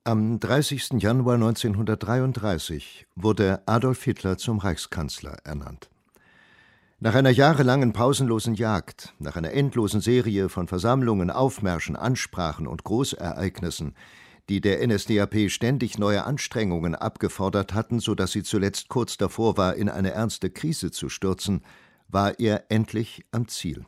Am 30. Januar 1933 wurde Adolf Hitler zum Reichskanzler ernannt. Nach einer jahrelangen pausenlosen Jagd, nach einer endlosen Serie von Versammlungen, Aufmärschen, Ansprachen und Großereignissen, die der NSDAP ständig neue Anstrengungen abgefordert hatten, sodass sie zuletzt kurz davor war, in eine ernste Krise zu stürzen, war er endlich am Ziel.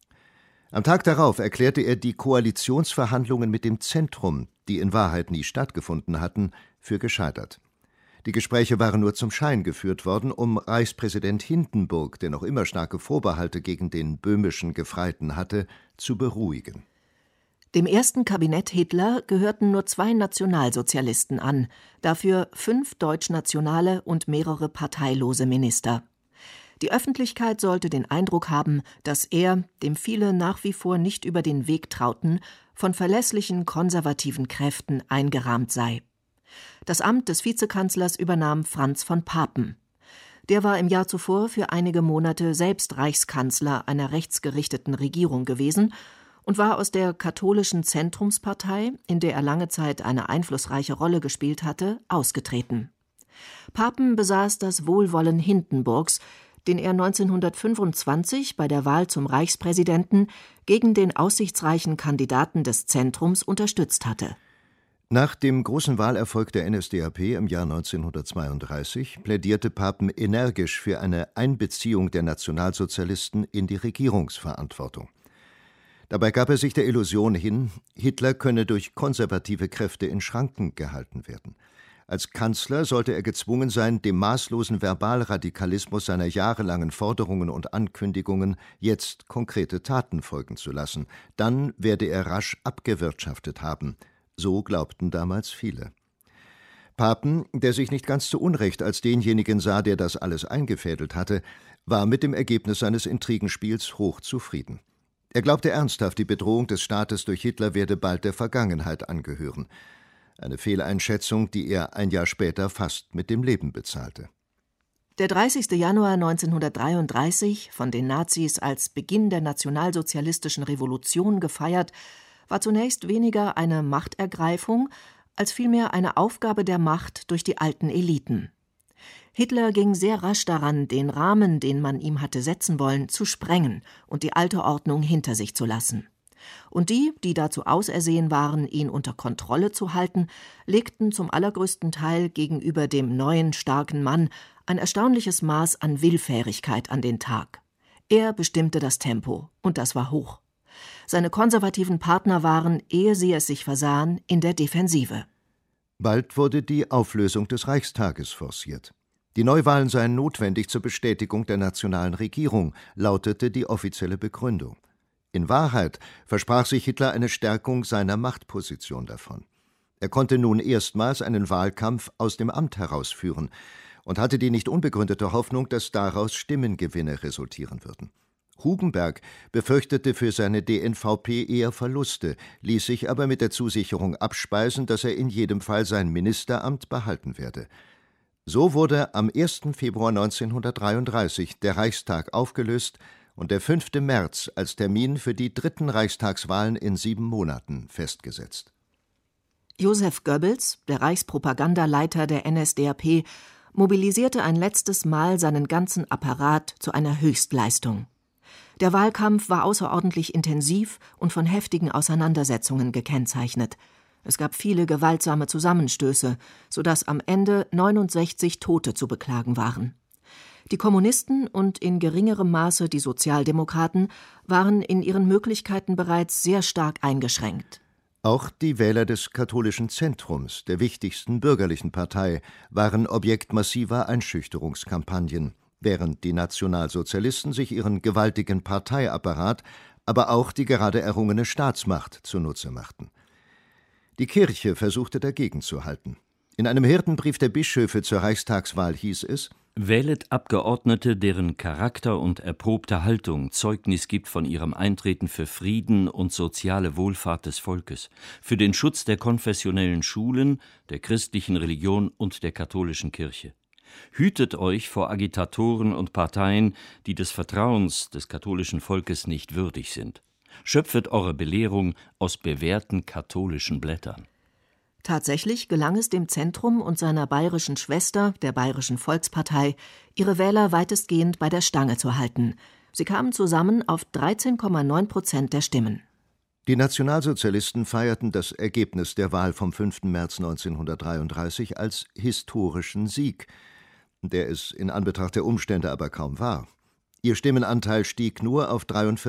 Am Tag darauf erklärte er die Koalitionsverhandlungen mit dem Zentrum, die in Wahrheit nie stattgefunden hatten, für gescheitert. Die Gespräche waren nur zum Schein geführt worden, um Reichspräsident Hindenburg, der noch immer starke Vorbehalte gegen den böhmischen Gefreiten hatte, zu beruhigen. Dem ersten Kabinett Hitler gehörten nur 2 Nationalsozialisten an, dafür 5 deutschnationale und mehrere parteilose Minister. Die Öffentlichkeit sollte den Eindruck haben, dass er, dem viele nach wie vor nicht über den Weg trauten, von verlässlichen konservativen Kräften eingerahmt sei. Das Amt des Vizekanzlers übernahm Franz von Papen. Der war im Jahr zuvor für einige Monate selbst Reichskanzler einer rechtsgerichteten Regierung gewesen und war aus der katholischen Zentrumspartei, in der er lange Zeit eine einflussreiche Rolle gespielt hatte, ausgetreten. Papen besaß das Wohlwollen Hindenburgs, den er 1925 bei der Wahl zum Reichspräsidenten gegen den aussichtsreichen Kandidaten des Zentrums unterstützt hatte. Nach dem großen Wahlerfolg der NSDAP im Jahr 1932 plädierte Papen energisch für eine Einbeziehung der Nationalsozialisten in die Regierungsverantwortung. Dabei gab er sich der Illusion hin, Hitler könne durch konservative Kräfte in Schranken gehalten werden. Als Kanzler sollte er gezwungen sein, dem maßlosen Verbalradikalismus seiner jahrelangen Forderungen und Ankündigungen jetzt konkrete Taten folgen zu lassen. Dann werde er rasch abgewirtschaftet haben. So glaubten damals viele. Papen, der sich nicht ganz zu Unrecht als denjenigen sah, der das alles eingefädelt hatte, war mit dem Ergebnis seines Intrigenspiels hoch zufrieden. Er glaubte ernsthaft, die Bedrohung des Staates durch Hitler werde bald der Vergangenheit angehören. Eine Fehleinschätzung, die er ein Jahr später fast mit dem Leben bezahlte. Der 30. Januar 1933, von den Nazis als Beginn der nationalsozialistischen Revolution gefeiert, war zunächst weniger eine Machtergreifung, als vielmehr eine Aufgabe der Macht durch die alten Eliten. Hitler ging sehr rasch daran, den Rahmen, den man ihm hatte setzen wollen, zu sprengen und die alte Ordnung hinter sich zu lassen. Und die dazu ausersehen waren, ihn unter Kontrolle zu halten, legten zum allergrößten Teil gegenüber dem neuen, starken Mann ein erstaunliches Maß an Willfährigkeit an den Tag. Er bestimmte das Tempo, und das war hoch. Seine konservativen Partner waren, ehe sie es sich versahen, in der Defensive. Bald wurde die Auflösung des Reichstages forciert. Die Neuwahlen seien notwendig zur Bestätigung der nationalen Regierung, lautete die offizielle Begründung. In Wahrheit versprach sich Hitler eine Stärkung seiner Machtposition davon. Er konnte nun erstmals einen Wahlkampf aus dem Amt herausführen und hatte die nicht unbegründete Hoffnung, dass daraus Stimmengewinne resultieren würden. Hugenberg befürchtete für seine DNVP eher Verluste, ließ sich aber mit der Zusicherung abspeisen, dass er in jedem Fall sein Ministeramt behalten werde. So wurde am 1. Februar 1933 der Reichstag aufgelöst und der 5. März als Termin für die 3. Reichstagswahlen in 7 Monaten festgesetzt. Joseph Goebbels, der Reichspropagandaleiter der NSDAP, mobilisierte ein letztes Mal seinen ganzen Apparat zu einer Höchstleistung. Der Wahlkampf war außerordentlich intensiv und von heftigen Auseinandersetzungen gekennzeichnet. Es gab viele gewaltsame Zusammenstöße, sodass am Ende 69 Tote zu beklagen waren. Die Kommunisten und in geringerem Maße die Sozialdemokraten waren in ihren Möglichkeiten bereits sehr stark eingeschränkt. Auch die Wähler des katholischen Zentrums, der wichtigsten bürgerlichen Partei, waren Objekt massiver Einschüchterungskampagnen, während die Nationalsozialisten sich ihren gewaltigen Parteiapparat, aber auch die gerade errungene Staatsmacht zunutze machten. Die Kirche versuchte dagegen zu halten. In einem Hirtenbrief der Bischöfe zur Reichstagswahl hieß es: Wählet Abgeordnete, deren Charakter und erprobte Haltung Zeugnis gibt von ihrem Eintreten für Frieden und soziale Wohlfahrt des Volkes, für den Schutz der konfessionellen Schulen, der christlichen Religion und der katholischen Kirche. Hütet euch vor Agitatoren und Parteien, die des Vertrauens des katholischen Volkes nicht würdig sind. Schöpfet eure Belehrung aus bewährten katholischen Blättern. Tatsächlich gelang es dem Zentrum und seiner bayerischen Schwester, der Bayerischen Volkspartei, ihre Wähler weitestgehend bei der Stange zu halten. Sie kamen zusammen auf 13,9% der Stimmen. Die Nationalsozialisten feierten das Ergebnis der Wahl vom 5. März 1933 als historischen Sieg, der es in Anbetracht der Umstände aber kaum war. Ihr Stimmenanteil stieg nur auf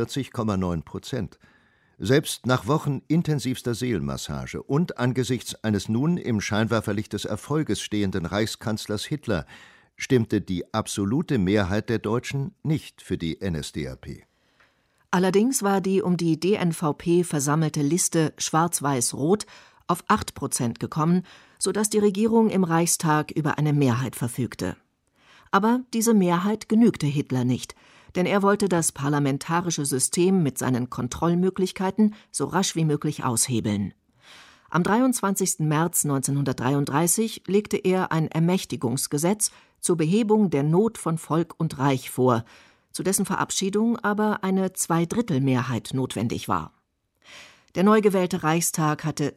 43,9%. Selbst nach Wochen intensivster Seelenmassage und angesichts eines nun im Scheinwerferlicht des Erfolges stehenden Reichskanzlers Hitler stimmte die absolute Mehrheit der Deutschen nicht für die NSDAP. Allerdings war die um die DNVP versammelte Liste Schwarz-Weiß-Rot auf 8% gekommen, sodass die Regierung im Reichstag über eine Mehrheit verfügte. Aber diese Mehrheit genügte Hitler nicht, denn er wollte das parlamentarische System mit seinen Kontrollmöglichkeiten so rasch wie möglich aushebeln. Am 23. März 1933 legte er ein Ermächtigungsgesetz zur Behebung der Not von Volk und Reich vor, zu dessen Verabschiedung aber eine Zweidrittelmehrheit notwendig war. Der neu gewählte Reichstag hatte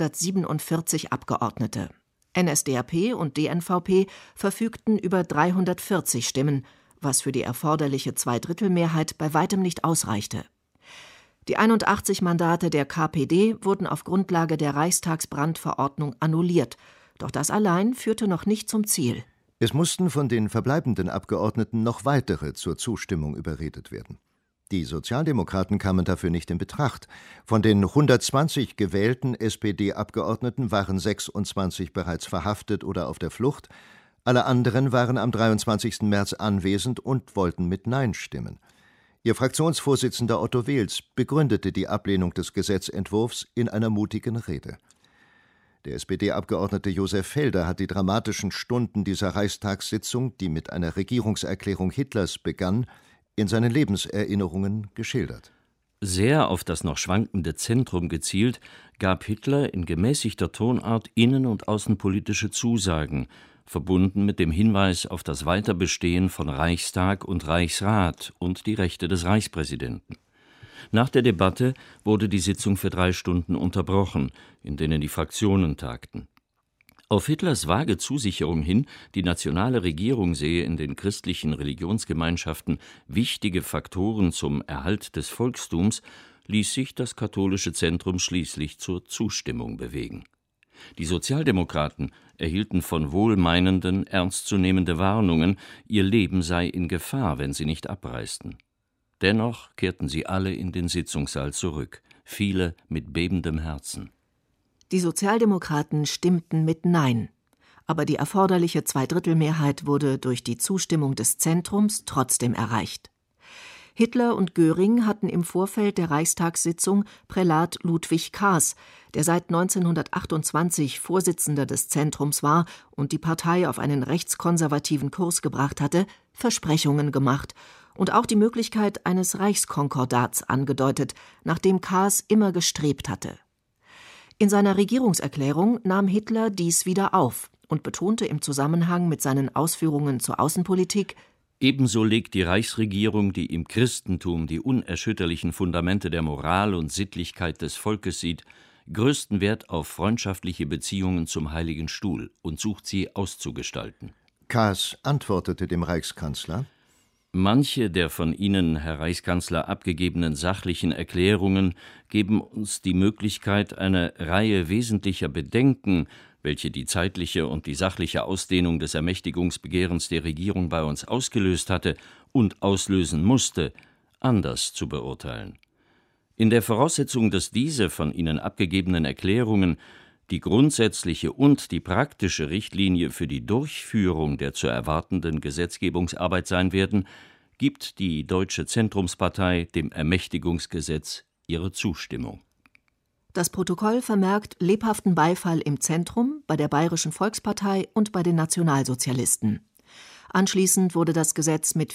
647 Abgeordnete. NSDAP und DNVP verfügten über 340 Stimmen, was für die erforderliche Zweidrittelmehrheit bei weitem nicht ausreichte. Die 81 Mandate der KPD wurden auf Grundlage der Reichstagsbrandverordnung annulliert, doch das allein führte noch nicht zum Ziel. Es mussten von den verbleibenden Abgeordneten noch weitere zur Zustimmung überredet werden. Die Sozialdemokraten kamen dafür nicht in Betracht. Von den 120 gewählten SPD-Abgeordneten waren 26 bereits verhaftet oder auf der Flucht. Alle anderen waren am 23. März anwesend und wollten mit Nein stimmen. Ihr Fraktionsvorsitzender Otto Wels begründete die Ablehnung des Gesetzentwurfs in einer mutigen Rede. Der SPD-Abgeordnete Josef Felder hat die dramatischen Stunden dieser Reichstagssitzung, die mit einer Regierungserklärung Hitlers begann, in seinen Lebenserinnerungen geschildert. Sehr auf das noch schwankende Zentrum gezielt, gab Hitler in gemäßigter Tonart innen- und außenpolitische Zusagen, verbunden mit dem Hinweis auf das Weiterbestehen von Reichstag und Reichsrat und die Rechte des Reichspräsidenten. Nach der Debatte wurde die Sitzung für 3 Stunden unterbrochen, in denen die Fraktionen tagten. Auf Hitlers vage Zusicherung hin, die nationale Regierung sehe in den christlichen Religionsgemeinschaften wichtige Faktoren zum Erhalt des Volkstums, ließ sich das katholische Zentrum schließlich zur Zustimmung bewegen. Die Sozialdemokraten erhielten von Wohlmeinenden ernstzunehmende Warnungen, ihr Leben sei in Gefahr, wenn sie nicht abreisten. Dennoch kehrten sie alle in den Sitzungssaal zurück, viele mit bebendem Herzen. Die Sozialdemokraten stimmten mit Nein, aber die erforderliche Zweidrittelmehrheit wurde durch die Zustimmung des Zentrums trotzdem erreicht. Hitler und Göring hatten im Vorfeld der Reichstagssitzung Prälat Ludwig Kaas, der seit 1928 Vorsitzender des Zentrums war und die Partei auf einen rechtskonservativen Kurs gebracht hatte, Versprechungen gemacht und auch die Möglichkeit eines Reichskonkordats angedeutet, nach dem Kaas immer gestrebt hatte. In seiner Regierungserklärung nahm Hitler dies wieder auf und betonte im Zusammenhang mit seinen Ausführungen zur Außenpolitik: Ebenso legt die Reichsregierung, die im Christentum die unerschütterlichen Fundamente der Moral und Sittlichkeit des Volkes sieht, größten Wert auf freundschaftliche Beziehungen zum Heiligen Stuhl und sucht sie auszugestalten. Kaas antwortete dem Reichskanzler: Manche der von Ihnen, Herr Reichskanzler, abgegebenen sachlichen Erklärungen geben uns die Möglichkeit, eine Reihe wesentlicher Bedenken, welche die zeitliche und die sachliche Ausdehnung des Ermächtigungsbegehrens der Regierung bei uns ausgelöst hatte und auslösen musste, anders zu beurteilen. In der Voraussetzung, dass diese von Ihnen abgegebenen Erklärungen die grundsätzliche und die praktische Richtlinie für die Durchführung der zu erwartenden Gesetzgebungsarbeit sein werden, gibt die Deutsche Zentrumspartei dem Ermächtigungsgesetz ihre Zustimmung. Das Protokoll vermerkt lebhaften Beifall im Zentrum, bei der Bayerischen Volkspartei und bei den Nationalsozialisten. Anschließend wurde das Gesetz mit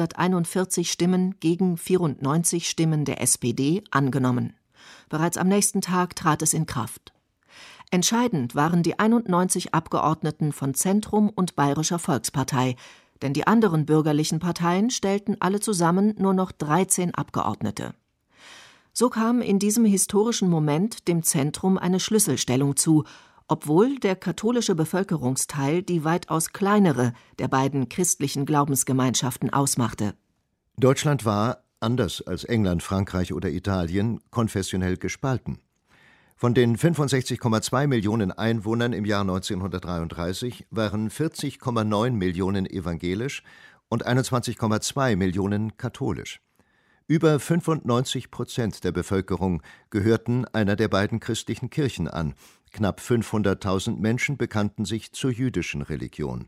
441 Stimmen gegen 94 Stimmen der SPD angenommen. Bereits am nächsten Tag trat es in Kraft. Entscheidend waren die 91 Abgeordneten von Zentrum und Bayerischer Volkspartei, denn die anderen bürgerlichen Parteien stellten alle zusammen nur noch 13 Abgeordnete. So kam in diesem historischen Moment dem Zentrum eine Schlüsselstellung zu, obwohl der katholische Bevölkerungsteil die weitaus kleinere der beiden christlichen Glaubensgemeinschaften ausmachte. Deutschland war, anders als England, Frankreich oder Italien, konfessionell gespalten. Von den 65,2 Millionen Einwohnern im Jahr 1933 waren 40,9 Millionen evangelisch und 21,2 Millionen katholisch. Über 95% der Bevölkerung gehörten einer der beiden christlichen Kirchen an. Knapp 500.000 Menschen bekannten sich zur jüdischen Religion.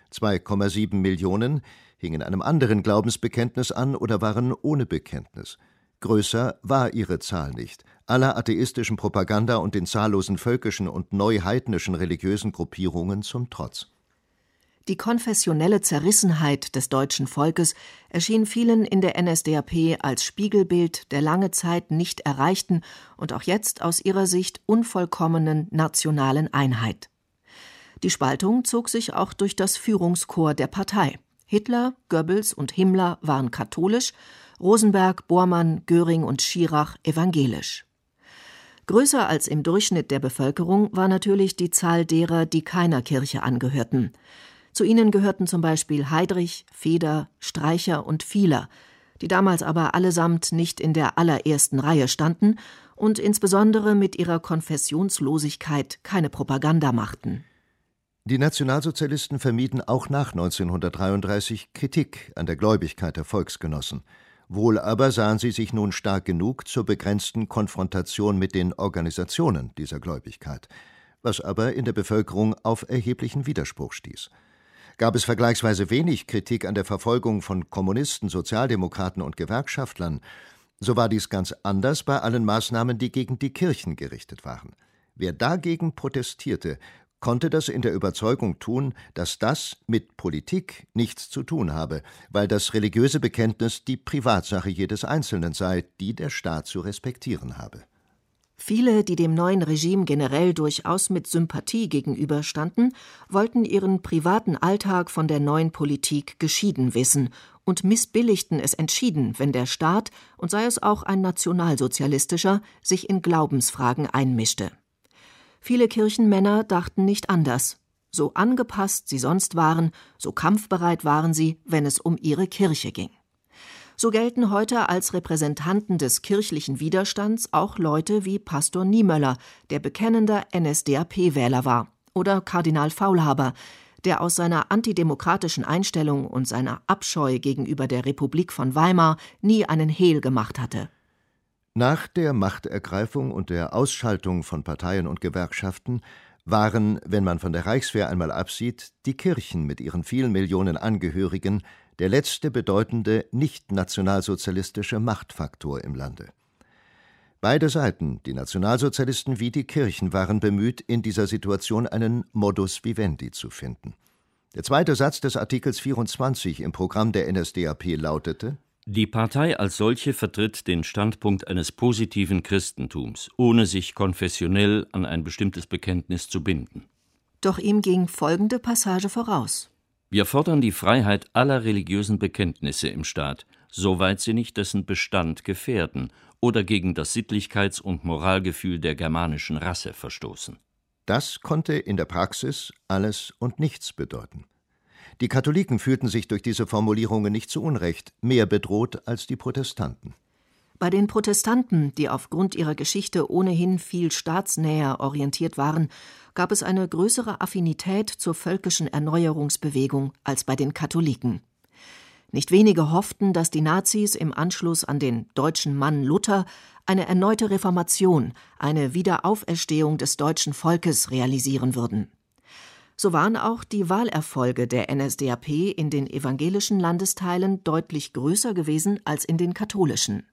2,7 Millionen hingen einem anderen Glaubensbekenntnis an oder waren ohne Bekenntnis. Größer war ihre Zahl nicht. Aller atheistischen Propaganda und den zahllosen völkischen und neuheidnischen religiösen Gruppierungen zum Trotz. Die konfessionelle Zerrissenheit des deutschen Volkes erschien vielen in der NSDAP als Spiegelbild der lange Zeit nicht erreichten und auch jetzt aus ihrer Sicht unvollkommenen nationalen Einheit. Die Spaltung zog sich auch durch das Führungskorps der Partei. Hitler, Goebbels und Himmler waren katholisch, Rosenberg, Bormann, Göring und Schirach evangelisch. Größer als im Durchschnitt der Bevölkerung war natürlich die Zahl derer, die keiner Kirche angehörten. Zu ihnen gehörten zum Beispiel Heydrich, Feder, Streicher und Vieler, die damals aber allesamt nicht in der allerersten Reihe standen und insbesondere mit ihrer Konfessionslosigkeit keine Propaganda machten. Die Nationalsozialisten vermieden auch nach 1933 Kritik an der Gläubigkeit der Volksgenossen. Wohl aber sahen sie sich nun stark genug zur begrenzten Konfrontation mit den Organisationen dieser Gläubigkeit, was aber in der Bevölkerung auf erheblichen Widerspruch stieß. Gab es vergleichsweise wenig Kritik an der Verfolgung von Kommunisten, Sozialdemokraten und Gewerkschaftlern, so war dies ganz anders bei allen Maßnahmen, die gegen die Kirchen gerichtet waren. Wer dagegen protestierte, konnte das in der Überzeugung tun, dass das mit Politik nichts zu tun habe, weil das religiöse Bekenntnis die Privatsache jedes Einzelnen sei, die der Staat zu respektieren habe. Viele, die dem neuen Regime generell durchaus mit Sympathie gegenüberstanden, wollten ihren privaten Alltag von der neuen Politik geschieden wissen und missbilligten es entschieden, wenn der Staat, und sei es auch ein nationalsozialistischer, sich in Glaubensfragen einmischte. Viele Kirchenmänner dachten nicht anders. So angepasst sie sonst waren, so kampfbereit waren sie, wenn es um ihre Kirche ging. So gelten heute als Repräsentanten des kirchlichen Widerstands auch Leute wie Pastor Niemöller, der bekennender NSDAP-Wähler war, oder Kardinal Faulhaber, der aus seiner antidemokratischen Einstellung und seiner Abscheu gegenüber der Republik von Weimar nie einen Hehl gemacht hatte. Nach der Machtergreifung und der Ausschaltung von Parteien und Gewerkschaften waren, wenn man von der Reichswehr einmal absieht, die Kirchen mit ihren vielen Millionen Angehörigen der letzte bedeutende nicht-nationalsozialistische Machtfaktor im Lande. Beide Seiten, die Nationalsozialisten wie die Kirchen, waren bemüht, in dieser Situation einen Modus vivendi zu finden. Der zweite Satz des Artikels 24 im Programm der NSDAP lautete: Die Partei als solche vertritt den Standpunkt eines positiven Christentums, ohne sich konfessionell an ein bestimmtes Bekenntnis zu binden. Doch ihm ging folgende Passage voraus: Wir fordern die Freiheit aller religiösen Bekenntnisse im Staat, soweit sie nicht dessen Bestand gefährden oder gegen das Sittlichkeits- und Moralgefühl der germanischen Rasse verstoßen. Das konnte in der Praxis alles und nichts bedeuten. Die Katholiken fühlten sich durch diese Formulierungen nicht zu Unrecht mehr bedroht als die Protestanten. Bei den Protestanten, die aufgrund ihrer Geschichte ohnehin viel staatsnäher orientiert waren, gab es eine größere Affinität zur völkischen Erneuerungsbewegung als bei den Katholiken. Nicht wenige hofften, dass die Nazis im Anschluss an den deutschen Mann Luther eine erneute Reformation, eine Wiederauferstehung des deutschen Volkes realisieren würden. So waren auch die Wahlerfolge der NSDAP in den evangelischen Landesteilen deutlich größer gewesen als in den katholischen.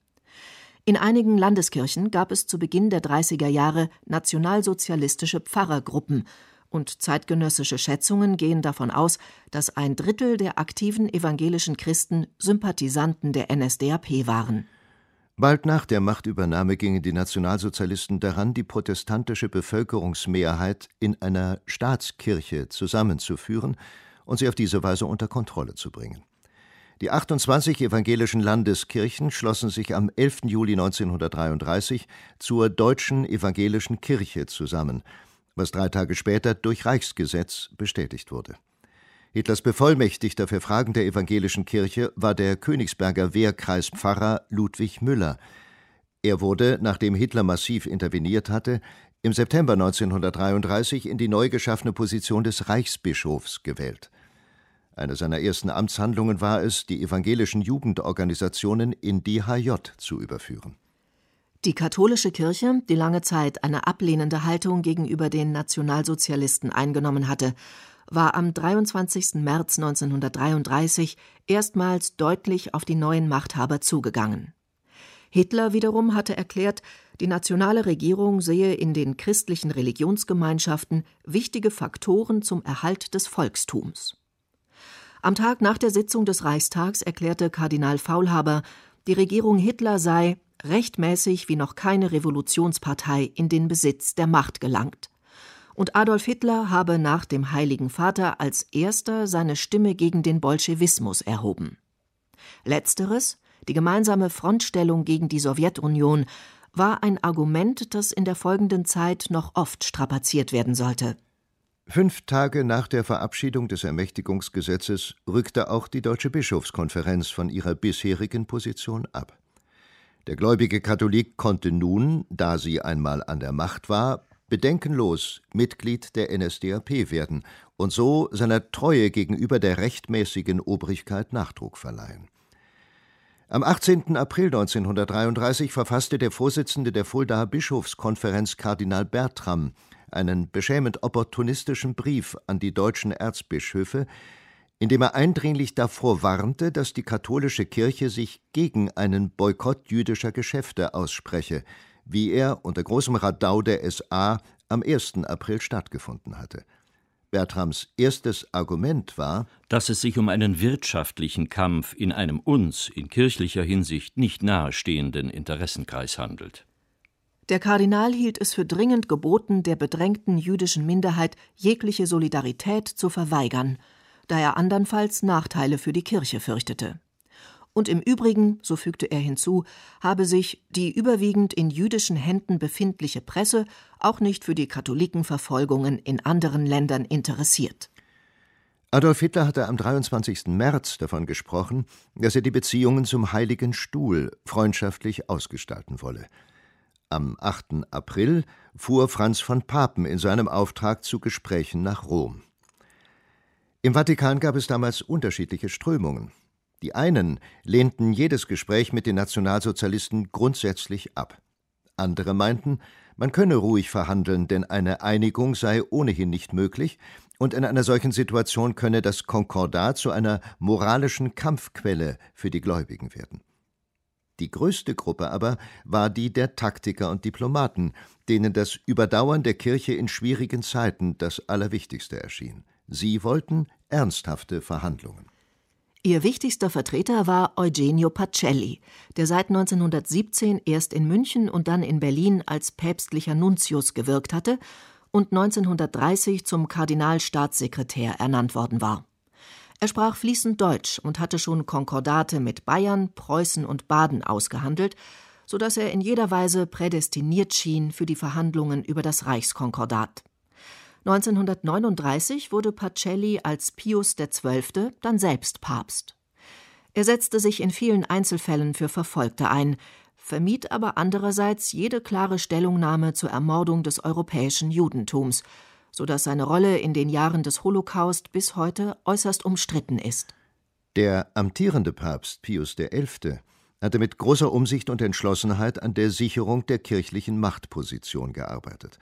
In einigen Landeskirchen gab es zu Beginn der 30er Jahre nationalsozialistische Pfarrergruppen, und zeitgenössische Schätzungen gehen davon aus, dass 1/3 der aktiven evangelischen Christen Sympathisanten der NSDAP waren. Bald nach der Machtübernahme gingen die Nationalsozialisten daran, die protestantische Bevölkerungsmehrheit in einer Staatskirche zusammenzuführen und sie auf diese Weise unter Kontrolle zu bringen. Die 28 evangelischen Landeskirchen schlossen sich am 11. Juli 1933 zur Deutschen Evangelischen Kirche zusammen, was 3 Tage später durch Reichsgesetz bestätigt wurde. Hitlers Bevollmächtigter für Fragen der evangelischen Kirche war der Königsberger Wehrkreispfarrer Ludwig Müller. Er wurde, nachdem Hitler massiv interveniert hatte, im September 1933 in die neu geschaffene Position des Reichsbischofs gewählt. Eine seiner ersten Amtshandlungen war es, die evangelischen Jugendorganisationen in die HJ zu überführen. Die katholische Kirche, die lange Zeit eine ablehnende Haltung gegenüber den Nationalsozialisten eingenommen hatte, war am 23. März 1933 erstmals deutlich auf die neuen Machthaber zugegangen. Hitler wiederum hatte erklärt, die nationale Regierung sehe in den christlichen Religionsgemeinschaften wichtige Faktoren zum Erhalt des Volkstums. Am Tag nach der Sitzung des Reichstags erklärte Kardinal Faulhaber, die Regierung Hitler sei rechtmäßig wie noch keine Revolutionspartei in den Besitz der Macht gelangt. Und Adolf Hitler habe nach dem Heiligen Vater als erster seine Stimme gegen den Bolschewismus erhoben. Letzteres, die gemeinsame Frontstellung gegen die Sowjetunion, war ein Argument, das in der folgenden Zeit noch oft strapaziert werden sollte. 5 Tage nach der Verabschiedung des Ermächtigungsgesetzes rückte auch die Deutsche Bischofskonferenz von ihrer bisherigen Position ab. Der gläubige Katholik konnte nun, da sie einmal an der Macht war, bedenkenlos Mitglied der NSDAP werden und so seiner Treue gegenüber der rechtmäßigen Obrigkeit Nachdruck verleihen. Am 18. April 1933 verfasste der Vorsitzende der Fuldaer Bischofskonferenz Kardinal Bertram einen beschämend opportunistischen Brief an die deutschen Erzbischöfe, in dem er eindringlich davor warnte, dass die katholische Kirche sich gegen einen Boykott jüdischer Geschäfte ausspreche, wie er unter großem Radau der SA am 1. April stattgefunden hatte. Bertrams erstes Argument war, dass es sich um einen wirtschaftlichen Kampf in einem uns in kirchlicher Hinsicht nicht nahestehenden Interessenkreis handelt. Der Kardinal hielt es für dringend geboten, der bedrängten jüdischen Minderheit jegliche Solidarität zu verweigern, da er andernfalls Nachteile für die Kirche fürchtete. Und im Übrigen, so fügte er hinzu, habe sich die überwiegend in jüdischen Händen befindliche Presse auch nicht für die Katholikenverfolgungen in anderen Ländern interessiert. Adolf Hitler hatte am 23. März davon gesprochen, dass er die Beziehungen zum Heiligen Stuhl freundschaftlich ausgestalten wolle. Am 8. April fuhr Franz von Papen in seinem Auftrag zu Gesprächen nach Rom. Im Vatikan gab es damals unterschiedliche Strömungen. Die einen lehnten jedes Gespräch mit den Nationalsozialisten grundsätzlich ab. Andere meinten, man könne ruhig verhandeln, denn eine Einigung sei ohnehin nicht möglich und in einer solchen Situation könne das Konkordat zu einer moralischen Kampfquelle für die Gläubigen werden. Die größte Gruppe aber war die der Taktiker und Diplomaten, denen das Überdauern der Kirche in schwierigen Zeiten das Allerwichtigste erschien. Sie wollten ernsthafte Verhandlungen. Ihr wichtigster Vertreter war Eugenio Pacelli, der seit 1917 erst in München und dann in Berlin als päpstlicher Nuntius gewirkt hatte und 1930 zum Kardinalstaatssekretär ernannt worden war. Er sprach fließend Deutsch und hatte schon Konkordate mit Bayern, Preußen und Baden ausgehandelt, sodass er in jeder Weise prädestiniert schien für die Verhandlungen über das Reichskonkordat. 1939 wurde Pacelli als Pius XII. Dann selbst Papst. Er setzte sich in vielen Einzelfällen für Verfolgte ein, vermied aber andererseits jede klare Stellungnahme zur Ermordung des europäischen Judentums, sodass seine Rolle in den Jahren des Holocaust bis heute äußerst umstritten ist. Der amtierende Papst Pius XI. Hatte mit großer Umsicht und Entschlossenheit an der Sicherung der kirchlichen Machtposition gearbeitet.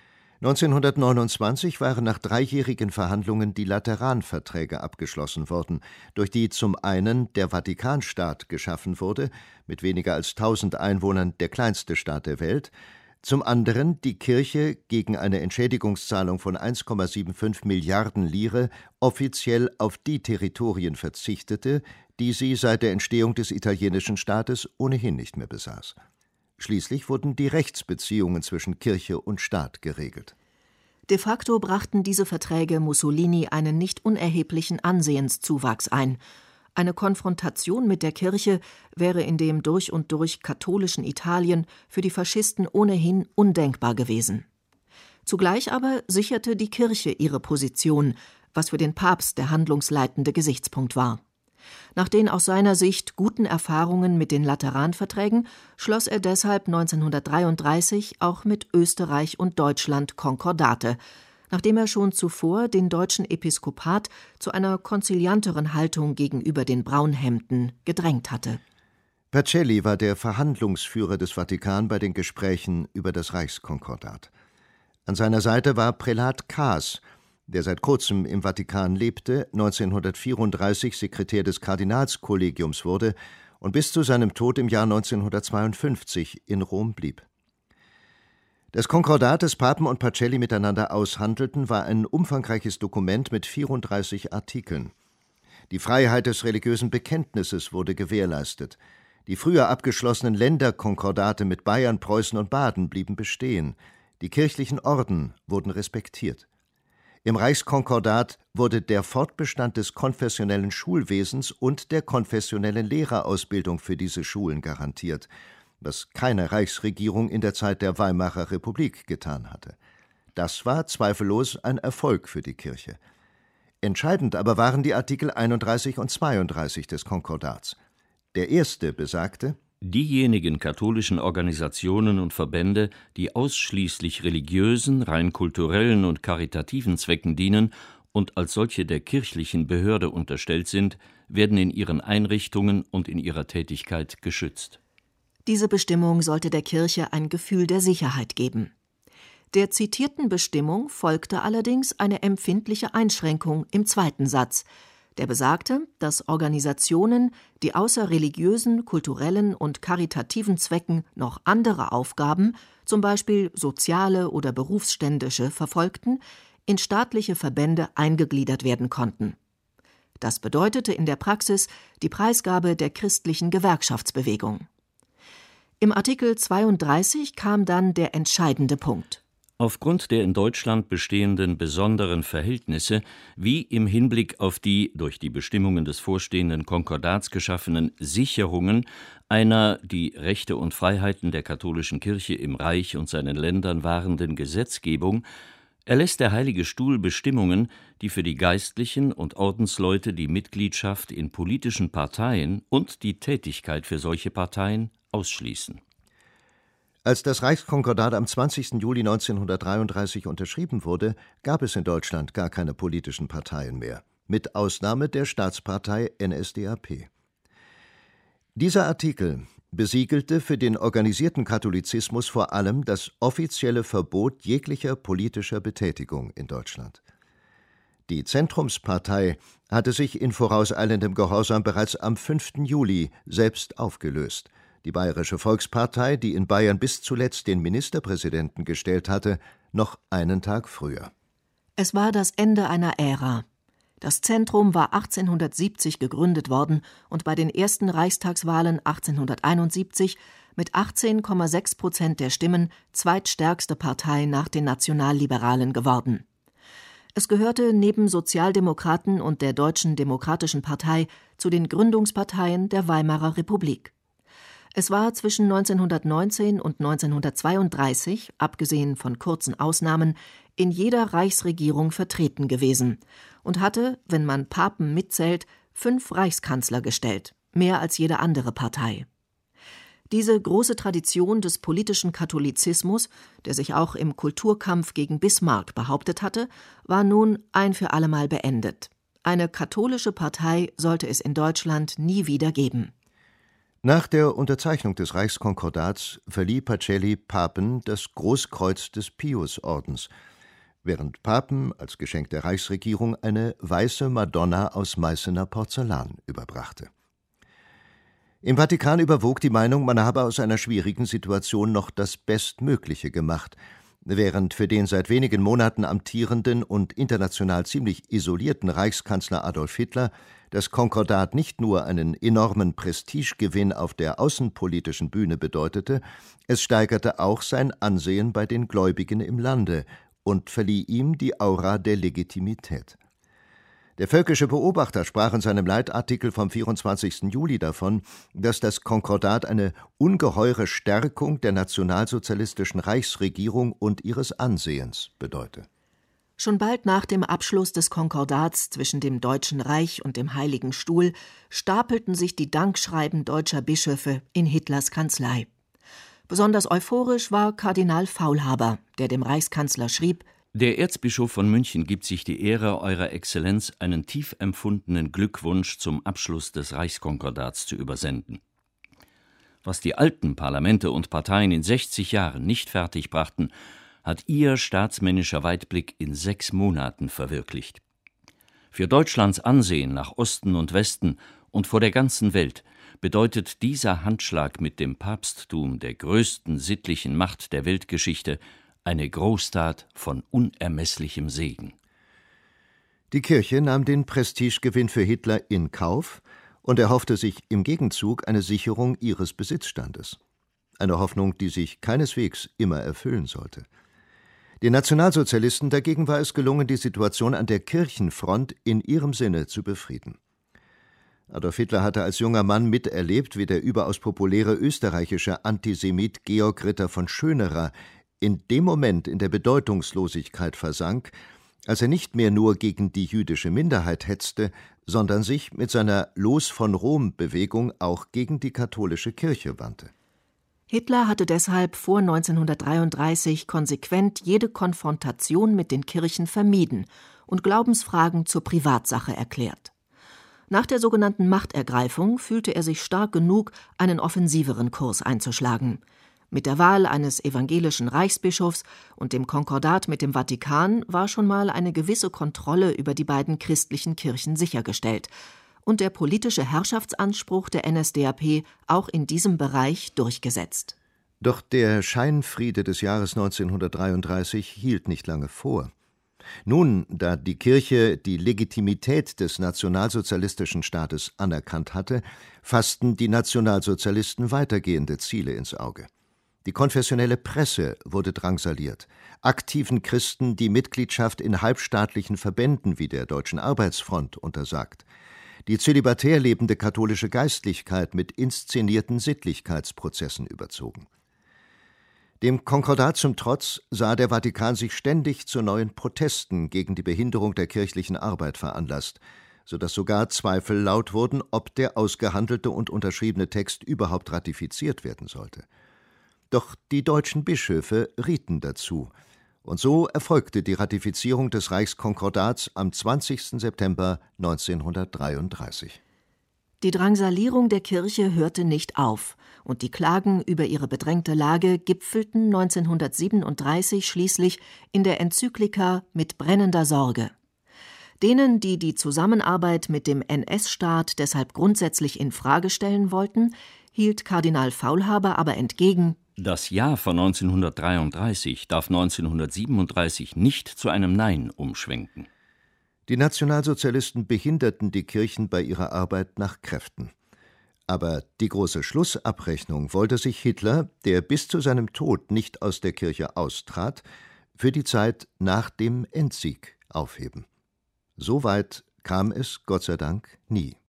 1929 waren nach 3-jährigen Verhandlungen die Lateranverträge abgeschlossen worden, durch die zum einen der Vatikanstaat geschaffen wurde, mit weniger als 1000 Einwohnern der kleinste Staat der Welt, zum anderen die Kirche gegen eine Entschädigungszahlung von 1,75 Milliarden Lire offiziell auf die Territorien verzichtete, die sie seit der Entstehung des italienischen Staates ohnehin nicht mehr besaß. Schließlich wurden die Rechtsbeziehungen zwischen Kirche und Staat geregelt. De facto brachten diese Verträge Mussolini einen nicht unerheblichen Ansehenszuwachs ein. Eine Konfrontation mit der Kirche wäre in dem durch und durch katholischen Italien für die Faschisten ohnehin undenkbar gewesen. Zugleich aber sicherte die Kirche ihre Position, was für den Papst der handlungsleitende Gesichtspunkt war. Nach den aus seiner Sicht guten Erfahrungen mit den Lateranverträgen schloss er deshalb 1933 auch mit Österreich und Deutschland Konkordate, nachdem er schon zuvor den deutschen Episkopat zu einer konzilianteren Haltung gegenüber den Braunhemden gedrängt hatte. Pacelli war der Verhandlungsführer des Vatikan bei den Gesprächen über das Reichskonkordat. An seiner Seite war Prälat Kaas, der seit kurzem im Vatikan lebte, 1934 Sekretär des Kardinalskollegiums wurde und bis zu seinem Tod im Jahr 1952 in Rom blieb. Das Konkordat, das Papen und Pacelli miteinander aushandelten, war ein umfangreiches Dokument mit 34 Artikeln. Die Freiheit des religiösen Bekenntnisses wurde gewährleistet. Die früher abgeschlossenen Länderkonkordate mit Bayern, Preußen und Baden blieben bestehen. Die kirchlichen Orden wurden respektiert. Im Reichskonkordat wurde der Fortbestand des konfessionellen Schulwesens und der konfessionellen Lehrerausbildung für diese Schulen garantiert, was keine Reichsregierung in der Zeit der Weimarer Republik getan hatte. Das war zweifellos ein Erfolg für die Kirche. Entscheidend aber waren die Artikel 31 und 32 des Konkordats. Der erste besagte: Diejenigen katholischen Organisationen und Verbände, die ausschließlich religiösen, rein kulturellen und karitativen Zwecken dienen und als solche der kirchlichen Behörde unterstellt sind, werden in ihren Einrichtungen und in ihrer Tätigkeit geschützt. Diese Bestimmung sollte der Kirche ein Gefühl der Sicherheit geben. Der zitierten Bestimmung folgte allerdings eine empfindliche Einschränkung im zweiten Satz, der besagte, dass Organisationen, die außer religiösen, kulturellen und karitativen Zwecken noch andere Aufgaben, zum Beispiel soziale oder berufsständische, verfolgten, in staatliche Verbände eingegliedert werden konnten. Das bedeutete in der Praxis die Preisgabe der christlichen Gewerkschaftsbewegung. Im Artikel 32 kam dann der entscheidende Punkt. Aufgrund der in Deutschland bestehenden besonderen Verhältnisse, wie im Hinblick auf die durch die Bestimmungen des vorstehenden Konkordats geschaffenen Sicherungen einer die Rechte und Freiheiten der katholischen Kirche im Reich und seinen Ländern wahrenden Gesetzgebung, erlässt der Heilige Stuhl Bestimmungen, die für die Geistlichen und Ordensleute die Mitgliedschaft in politischen Parteien und die Tätigkeit für solche Parteien ausschließen. Als das Reichskonkordat am 20. Juli 1933 unterschrieben wurde, gab es in Deutschland gar keine politischen Parteien mehr, mit Ausnahme der Staatspartei NSDAP. Dieser Artikel besiegelte für den organisierten Katholizismus vor allem das offizielle Verbot jeglicher politischer Betätigung in Deutschland. Die Zentrumspartei hatte sich in vorauseilendem Gehorsam bereits am 5. Juli selbst aufgelöst. Die Bayerische Volkspartei, die in Bayern bis zuletzt den Ministerpräsidenten gestellt hatte, noch einen Tag früher. Es war das Ende einer Ära. Das Zentrum war 1870 gegründet worden und bei den ersten Reichstagswahlen 1871 mit 18,6% der Stimmen zweitstärkste Partei nach den Nationalliberalen geworden. Es gehörte neben Sozialdemokraten und der Deutschen Demokratischen Partei zu den Gründungsparteien der Weimarer Republik. Es war zwischen 1919 und 1932, abgesehen von kurzen Ausnahmen, in jeder Reichsregierung vertreten gewesen und hatte, wenn man Papen mitzählt, 5 Reichskanzler gestellt, mehr als jede andere Partei. Diese große Tradition des politischen Katholizismus, der sich auch im Kulturkampf gegen Bismarck behauptet hatte, war nun ein für allemal beendet. Eine katholische Partei sollte es in Deutschland nie wieder geben. Nach der Unterzeichnung des Reichskonkordats verlieh Pacelli Papen das Großkreuz des Piusordens, während Papen als Geschenk der Reichsregierung eine weiße Madonna aus Meißener Porzellan überbrachte. Im Vatikan überwog die Meinung, man habe aus einer schwierigen Situation noch das Bestmögliche gemacht, während für den seit wenigen Monaten amtierenden und international ziemlich isolierten Reichskanzler Adolf Hitler das Konkordat nicht nur einen enormen Prestigegewinn auf der außenpolitischen Bühne bedeutete, es steigerte auch sein Ansehen bei den Gläubigen im Lande und verlieh ihm die Aura der Legitimität. Der Völkische Beobachter sprach in seinem Leitartikel vom 24. Juli davon, dass das Konkordat eine ungeheure Stärkung der nationalsozialistischen Reichsregierung und ihres Ansehens bedeute. Schon bald nach dem Abschluss des Konkordats zwischen dem Deutschen Reich und dem Heiligen Stuhl stapelten sich die Dankschreiben deutscher Bischöfe in Hitlers Kanzlei. Besonders euphorisch war Kardinal Faulhaber, der dem Reichskanzler schrieb: Der Erzbischof von München gibt sich die Ehre, Eurer Exzellenz einen tief empfundenen Glückwunsch zum Abschluss des Reichskonkordats zu übersenden. Was die alten Parlamente und Parteien in 60 Jahren nicht fertigbrachten, hat Ihr staatsmännischer Weitblick in 6 Monaten verwirklicht. Für Deutschlands Ansehen nach Osten und Westen und vor der ganzen Welt bedeutet dieser Handschlag mit dem Papsttum, der größten sittlichen Macht der Weltgeschichte, eine Großtat von unermesslichem Segen. Die Kirche nahm den Prestigegewinn für Hitler in Kauf und erhoffte sich im Gegenzug eine Sicherung ihres Besitzstandes. Eine Hoffnung, die sich keineswegs immer erfüllen sollte. Den Nationalsozialisten dagegen war es gelungen, die Situation an der Kirchenfront in ihrem Sinne zu befrieden. Adolf Hitler hatte als junger Mann miterlebt, wie der überaus populäre österreichische Antisemit Georg Ritter von Schönerer in dem Moment in der Bedeutungslosigkeit versank, als er nicht mehr nur gegen die jüdische Minderheit hetzte, sondern sich mit seiner Los-von-Rom-Bewegung auch gegen die katholische Kirche wandte. Hitler hatte deshalb vor 1933 konsequent jede Konfrontation mit den Kirchen vermieden und Glaubensfragen zur Privatsache erklärt. Nach der sogenannten Machtergreifung fühlte er sich stark genug, einen offensiveren Kurs einzuschlagen. Mit der Wahl eines evangelischen Reichsbischofs und dem Konkordat mit dem Vatikan war schon mal eine gewisse Kontrolle über die beiden christlichen Kirchen sichergestellt und der politische Herrschaftsanspruch der NSDAP auch in diesem Bereich durchgesetzt. Doch der Scheinfriede des Jahres 1933 hielt nicht lange vor. Nun, da die Kirche die Legitimität des nationalsozialistischen Staates anerkannt hatte, fassten die Nationalsozialisten weitergehende Ziele ins Auge. Die konfessionelle Presse wurde drangsaliert, aktiven Christen die Mitgliedschaft in halbstaatlichen Verbänden wie der Deutschen Arbeitsfront untersagt, die zölibatär lebende katholische Geistlichkeit mit inszenierten Sittlichkeitsprozessen überzogen. Dem Konkordat zum Trotz sah der Vatikan sich ständig zu neuen Protesten gegen die Behinderung der kirchlichen Arbeit veranlasst, sodass sogar Zweifel laut wurden, ob der ausgehandelte und unterschriebene Text überhaupt ratifiziert werden sollte. Doch die deutschen Bischöfe rieten dazu, und so erfolgte die Ratifizierung des Reichskonkordats am 20. September 1933. Die Drangsalierung der Kirche hörte nicht auf, und die Klagen über ihre bedrängte Lage gipfelten 1937 schließlich in der Enzyklika Mit brennender Sorge. Denen, die die Zusammenarbeit mit dem NS-Staat deshalb grundsätzlich in Frage stellen wollten, hielt Kardinal Faulhaber aber entgegen: Das Ja von 1933 darf 1937 nicht zu einem Nein umschwenken. Die Nationalsozialisten behinderten die Kirchen bei ihrer Arbeit nach Kräften. Aber die große Schlussabrechnung wollte sich Hitler, der bis zu seinem Tod nicht aus der Kirche austrat, für die Zeit nach dem Endsieg aufheben. So weit kam es, Gott sei Dank, nie.